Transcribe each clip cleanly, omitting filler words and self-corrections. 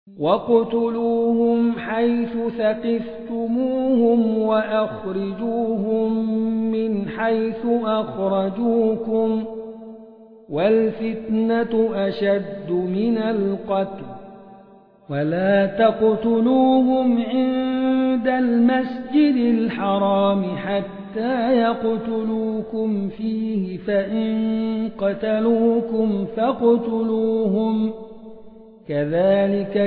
وَاقْتُلُوهُمْ حَيْثُ ثَقِفْتُمُوهُمْ وَأَخْرِجُوهُمْ مِنْ حَيْثُ أَخْرَجُوكُمْ وَالْفِتْنَةُ أَشَدُّ مِنَ الْقَتْلِ وَلَا تَقْتُلُوهُمْ عِندَ الْمَسْجِدِ الْحَرَامِ حَتَّى يَقْتُلُوكُمْ فِيهِ فَإِن قَتَلُوكُمْ فَاقْتُلُوهُمْ كَذَلِكَ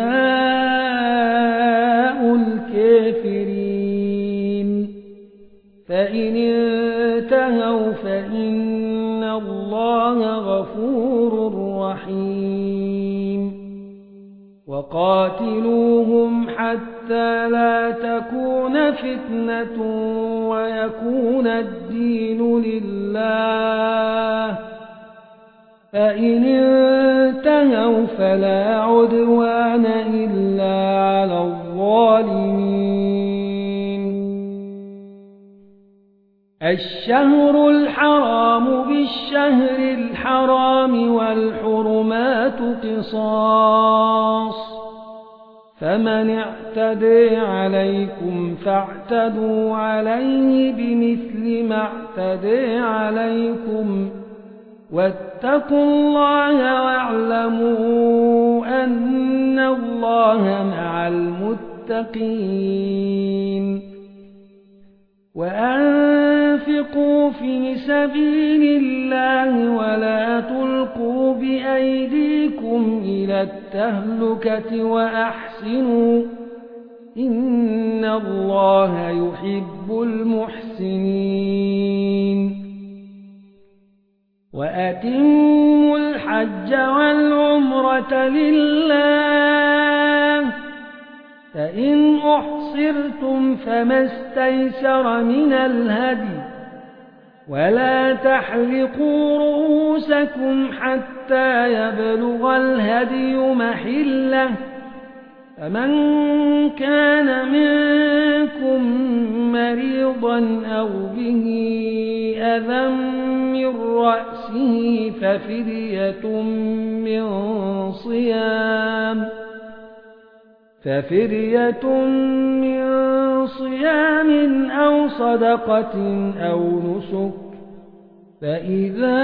جَزَاءُ الْكَافِرِينَ فَإِنِ انتهوا فَإِنَّ اللَّهَ غَفُورٌ رَّحِيمٌ وَقَاتِلُوهُمْ حَتَّى لَا تَكُونَ فِتْنَةٌ وَيَكُونَ الدِّينُ لِلَّهِ فَإِنِ انتهوا فَلَا عُدْوَانَ إِلَّا عَلَى الظَّالِمِينَ الشهر الحرام بالشهر الحرام والحرمات قصاص فمن اعتدى عليكم فاعتدوا عليه بمثل ما اعتدى عليكم واتقوا الله واعلموا أن الله مع المتقين وأنفقوا في سبيل الله ولا تلقوا بأيديكم إلى التهلكة وأحسنوا إن الله يحب المحسنين وأتموا الحج والعمرة لله فإن أحصرتم فما استيسر من الهدي ولا تحلقوا رؤوسكم حتى يبلغ الهدي محله فمن كان منكم مريضا أو به أذى من رأسه ففدية من صيام أو صدقة أو نسك فإذا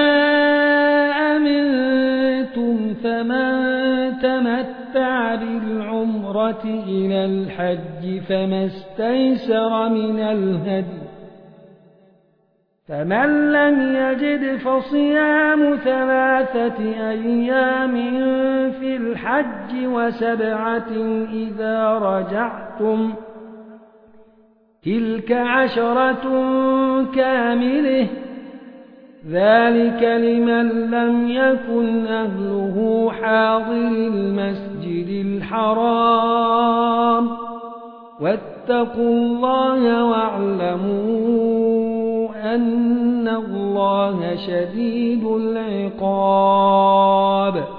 أمنتم فمن تمتع بالعمرة إلى الحج فما استيسر من الهدي فمن لم يجد فصيام 3 أيام في الحج وسبعة إذا رجعتم تلك 10 كاملة ذلك لمن لم يكن أهله حاضر المسجد الحرام واتقوا الله واعلموا أن الله شديد العقاب